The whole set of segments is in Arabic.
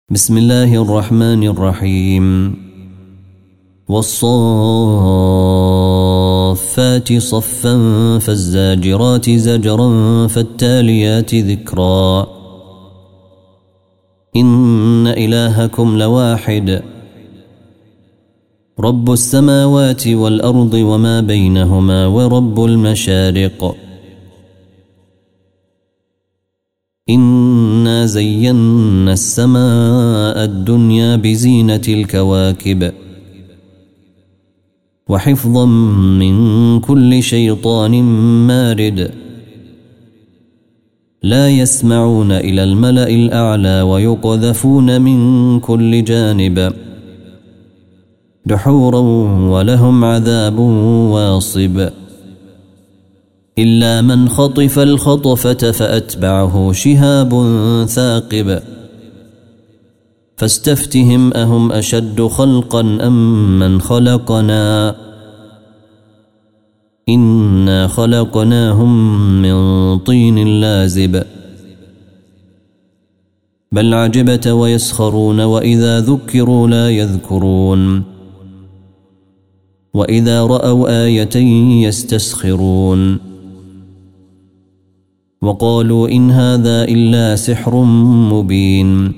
بسم الله الرحمن الرحيم. والصافات صفا فالزاجرات زجرا فالتاليات ذكرا إن إلهكم لواحد رب السماوات والأرض وما بينهما ورب المشارق إنا زينا السماء الدنيا بزينة الكواكب وحفظا من كل شيطان مارد لا يسمعون إلى الملأ الأعلى ويقذفون من كل جانب دحورا ولهم عذاب واصب إلا من خطف الخطفة فأتبعه شهاب ثاقب فاستفتهم أهم أشد خلقا أم من خلقنا إنا خلقناهم من طين لازب بل عجبت ويسخرون وإذا ذكروا لا يذكرون وإذا رأوا آية يستسخرون وقالوا إن هذا إلا سحر مبين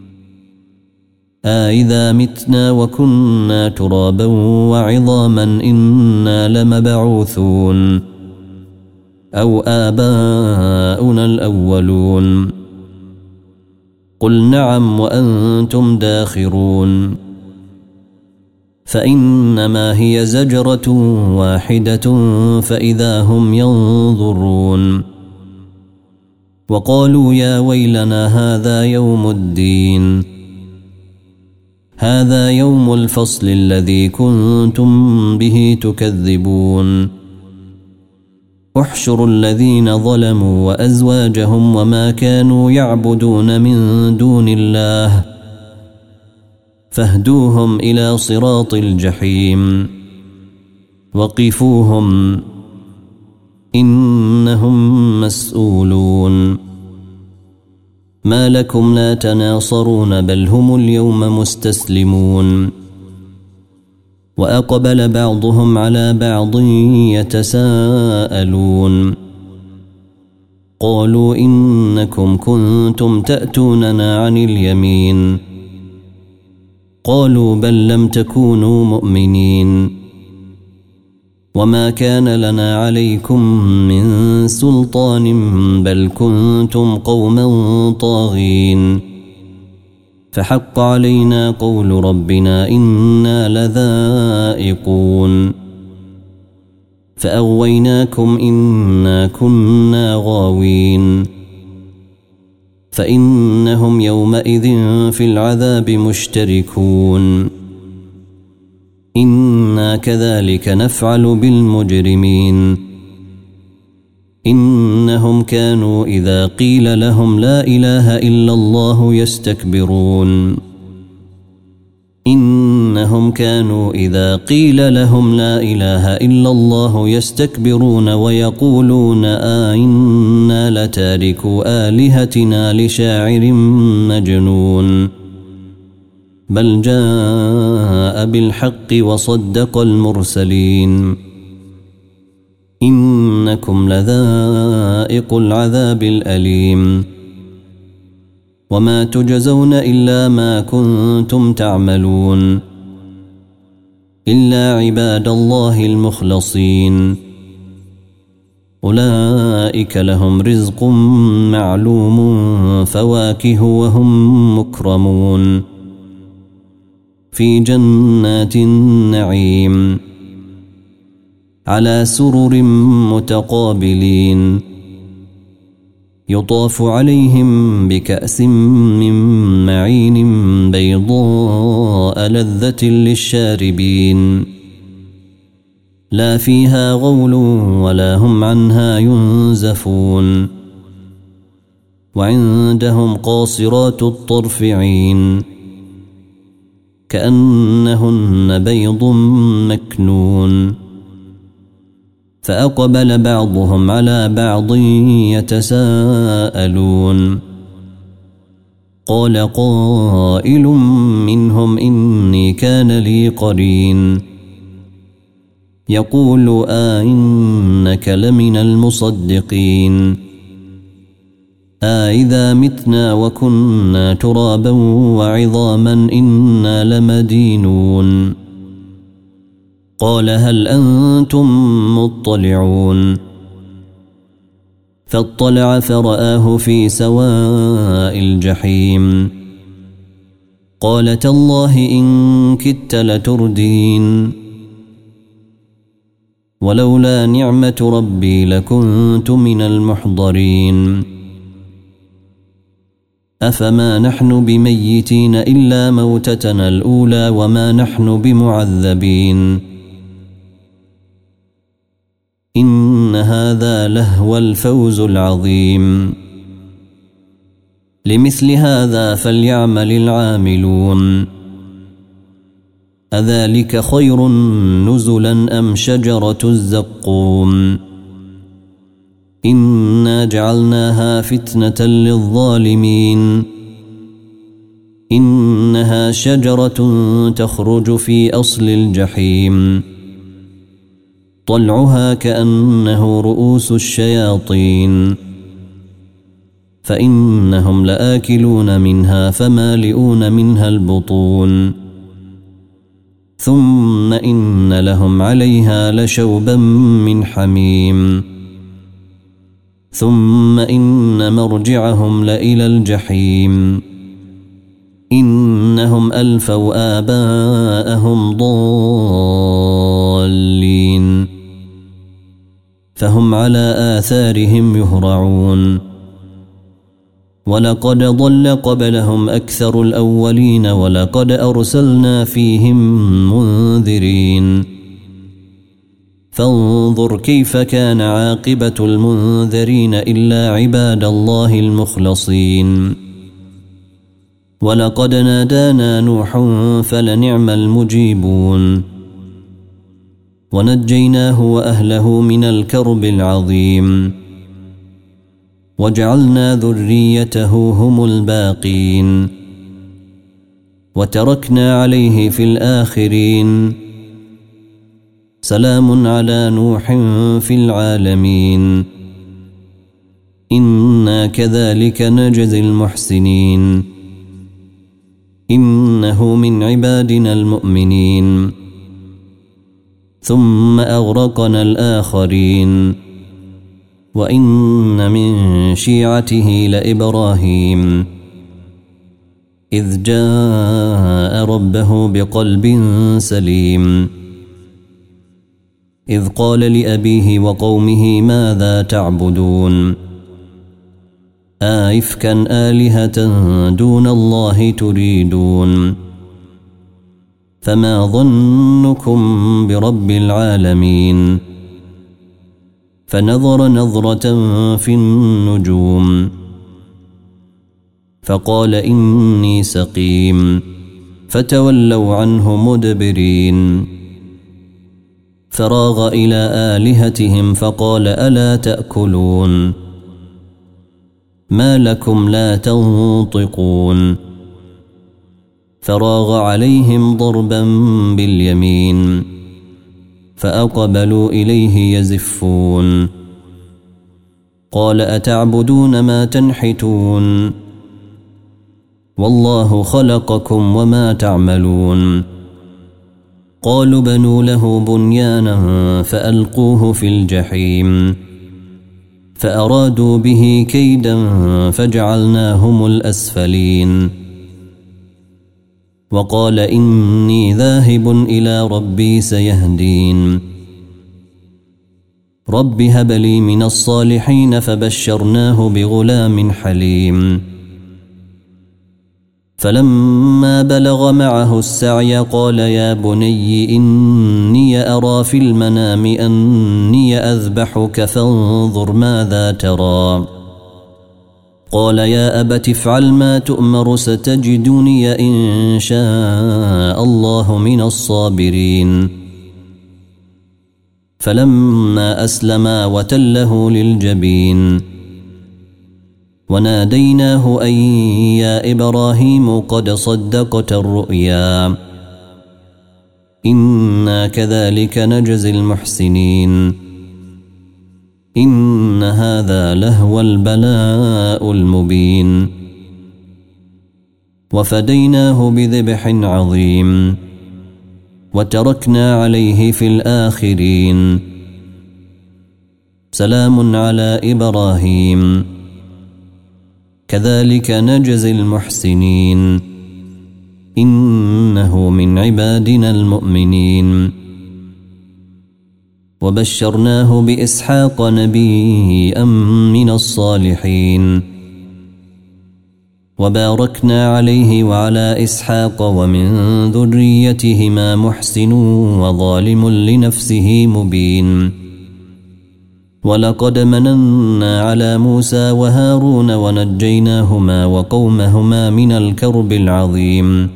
أإذا متنا وكنا ترابا وعظاما إنا لمبعوثون أو آباؤنا الأولون قل نعم وأنتم داخرون فإنما هي زجرة واحدة فإذا هم ينظرون وقالوا يا ويلنا هذا يوم الدين هذا يوم الفصل الذي كنتم به تكذبون احشروا الذين ظلموا وأزواجهم وما كانوا يعبدون من دون الله فاهدوهم إلى صراط الجحيم وقفوهم إنهم مسؤولون ما لكم لا تناصرون بل هم اليوم مستسلمون وأقبل بعضهم على بعض يتساءلون قالوا إنكم كنتم تأتوننا عن اليمين قالوا بل لم تكونوا مؤمنين وما كان لنا عليكم من سلطان بل كنتم قوما طاغين فحق علينا قول ربنا إنا لذائقون فأغويناكم إنا كنا غاوين فإنهم يومئذ في العذاب مشتركون إنا كذلك نفعل بالمجرمين إنهم كانوا إذا قيل لهم لا إله إلا الله يستكبرون إنهم كانوا إذا قيل لهم لا إله إلا الله يستكبرون ويقولون إنا لتاركوا آلهتنا لشاعر مجنون بل جاء بالحق وصدق المرسلين إنكم لذائق العذاب الأليم وما تجزون إلا ما كنتم تعملون إلا عباد الله المخلصين أولئك لهم رزق معلوم فواكه وهم مكرمون في جنات النعيم على سرر متقابلين يطاف عليهم بكأس من معين بيضاء لذة للشاربين لا فيها غول ولا هم عنها ينزفون وعندهم قاصرات الطرف عين كأنهن بيض مكنون فأقبل بعضهم على بعض يتساءلون قال قائل منهم إني كان لي قرين يقول إنك لمن المصدقين إذا متنا وكنا ترابا وعظاما إنا لمدينون قال هل أنتم مطلعون فاطلع فرآه في سواء الجحيم قال تالله إن كدت لتردين ولولا نعمة ربي لكنت من المحضرين أفما نحن بميتين إلا موتتنا الأولى وما نحن بمعذبين إن هذا لهو الفوز العظيم لمثل هذا فليعمل العاملون أذلك خير نزلا أم شجرة الزقوم إنا جعلناها فتنة للظالمين إنها شجرة تخرج في أصل الجحيم طلعها كأنه رؤوس الشياطين فإنهم لآكلون منها فمالئون منها البطون ثم إن لهم عليها لشوبا من حميم ثم إن مرجعهم لإلى الجحيم إنهم ألفوا آباءهم ضالين فهم على آثارهم يهرعون ولقد ضل قبلهم أكثر الأولين ولقد أرسلنا فيهم منذرين فانظر كيف كان عاقبة المنذرين إلا عباد الله المخلصين ولقد نادانا نوح فلنعم المجيبون ونجيناه وأهله من الكرب العظيم وجعلنا ذريته هم الباقين وتركنا عليه في الآخرين سلام على نوح في العالمين إنا كذلك نجزي المحسنين إنه من عبادنا المؤمنين ثم أغرقنا الآخرين وإن من شيعته لإبراهيم إذ جاء ربه بقلب سليم إذ قال لأبيه وقومه ماذا تعبدون آئفكا آلهة دون الله تريدون فما ظنكم برب العالمين فنظر نظرة في النجوم فقال إني سقيم فتولوا عنه مدبرين فراغ إلى آلهتهم فقال ألا تأكلون ما لكم لا تنطقون فراغ عليهم ضربا باليمين فأقبلوا إليه يزفون قال أتعبدون ما تنحتون والله خلقكم وما تعملون قالوا بنوا له بنيانا فألقوه في الجحيم فأرادوا به كيدا فجعلناهم الأسفلين وقال إني ذاهب إلى ربي سيهدين رب هب لي من الصالحين فبشرناه بغلام حليم فلما بلغ معه السعي قال يا بني إني أرى في المنام أني أذبحك فانظر ماذا ترى قال يا أبت افعل ما تؤمر ستجدني إن شاء الله من الصابرين فلما أسلما وتله للجبين وناديناه أن يا إبراهيم قد صدقت الرؤيا إنا كذلك نجزي المحسنين إن هذا لهو البلاء المبين وفديناه بذبح عظيم وتركنا عليه في الآخرين سلام على إبراهيم كذلك نجزي المحسنين إنه من عبادنا المؤمنين وبشرناه بإسحاق نبيا من الصالحين وباركنا عليه وعلى إسحاق ومن ذريتهما محسن وظالم لنفسه مبين ولقد مننا على موسى وهارون ونجيناهما وقومهما من الكرب العظيم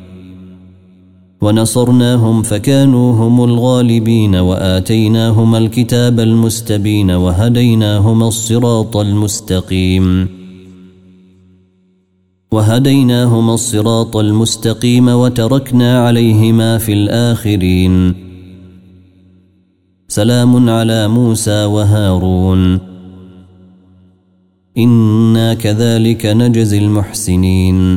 ونصرناهم فكانوا هم الغالبين وآتيناهما الكتاب المستبين وهديناهما الصراط المستقيم وتركنا عليهما في الآخرين سلام على موسى وهارون إنا كذلك نجزي المحسنين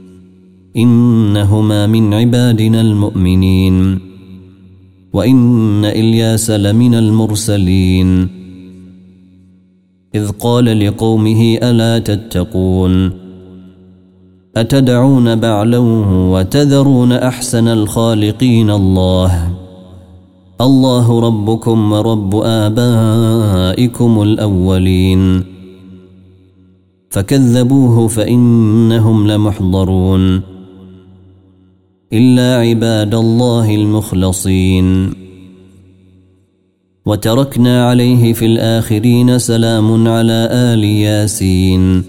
إنهما من عبادنا المؤمنين وإن إلياس لمن المرسلين إذ قال لقومه ألا تتقون أتدعون بعلا وتذرون أحسن الخالقين الله ربكم ورب آبائكم الأولين فكذبوه فإنهم لمحضرون إلا عباد الله المخلصين وتركنا عليه في الآخرين سلام على آل ياسين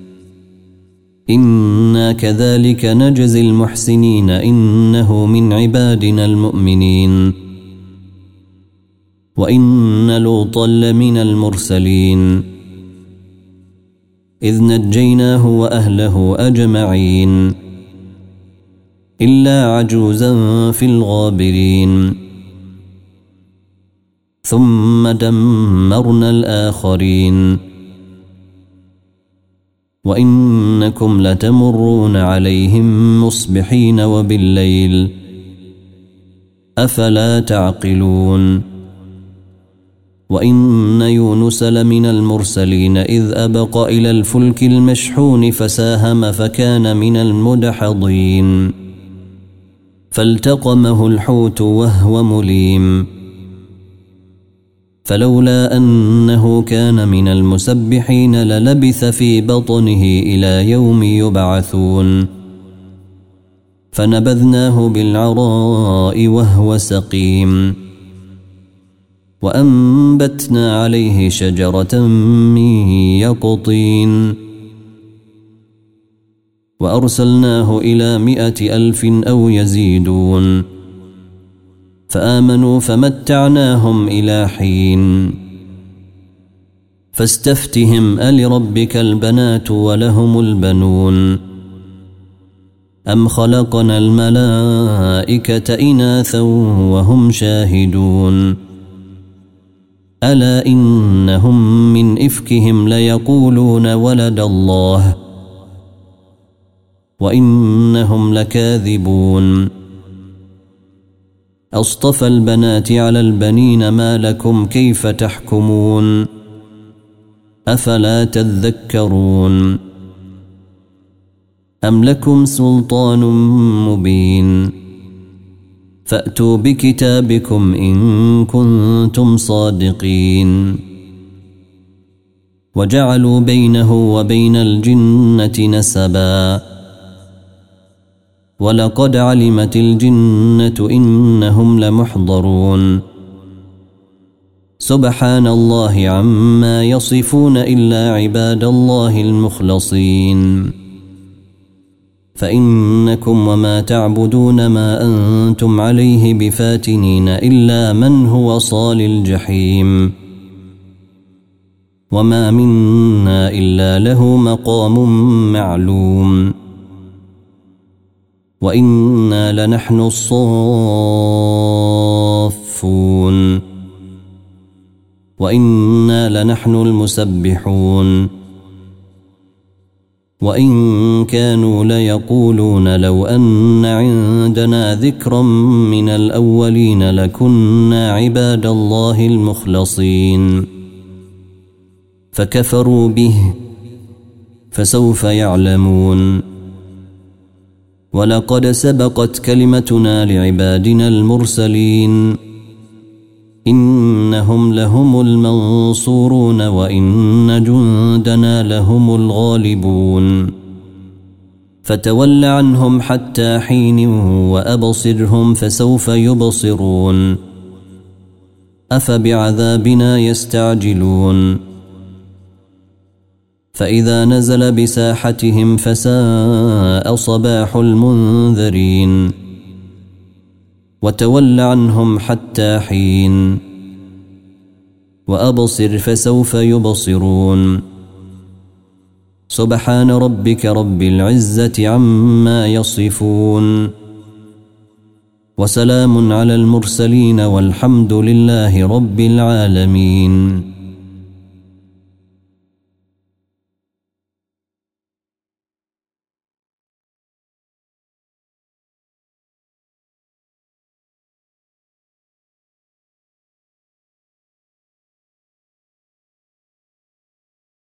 إنا كذلك نجزي المحسنين إنه من عبادنا المؤمنين وإن لوطا لمن المرسلين إذ نجيناه وأهله أجمعين إلا عجوزا في الغابرين ثم دمرنا الآخرين وإنكم لتمرون عليهم مصبحين وبالليل أفلا تعقلون وإن يونس لمن المرسلين إذ أبق إلى الفلك المشحون فساهم فكان من المدحضين فالتقمه الحوت وهو مليم فلولا أنه كان من المسبحين للبث في بطنه إلى يوم يبعثون فنبذناه بالعراء وهو سقيم وأنبتنا عليه شجرة من يقطين وأرسلناه إلى 100,000 أو يزيدون فآمنوا فمتعناهم إلى حين فاستفتهم ألربك البنات ولهم البنون أم خلقنا الملائكة إناثا وهم شاهدون ألا إنهم من إفكهم ليقولون ولد الله وإنهم لكاذبون أصطفى البنات على البنين ما لكم كيف تحكمون أفلا تذكرون أم لكم سلطان مبين فأتوا بكتابكم إن كنتم صادقين وجعلوا بينه وبين الجنة نسبا ولقد علمت الجنة إنهم لمحضرون سبحان الله عما يصفون إلا عباد الله المخلصين فإنكم وما تعبدون ما أنتم عليه بفاتنين إلا من هو صال الجحيم وما منا إلا له مقام معلوم وإنا لنحن الصافون وإنا لنحن المسبحون وإن كانوا ليقولون لو أن عندنا ذكرا من الأولين لكنا عباد الله المخلصين فكفروا به فسوف يعلمون ولقد سبقت كلمتنا لعبادنا المرسلين إنهم لهم المنصورون وإن جندنا لهم الغالبون فتول عنهم حتى حين وأبصرهم فسوف يبصرون أفبعذابنا يستعجلون فإذا نزل بساحتهم فساء صباح المنذرين وتول عنهم حتى حين وأبصر فسوف يبصرون سبحان ربك رب العزة عما يصفون وسلام على المرسلين والحمد لله رب العالمين.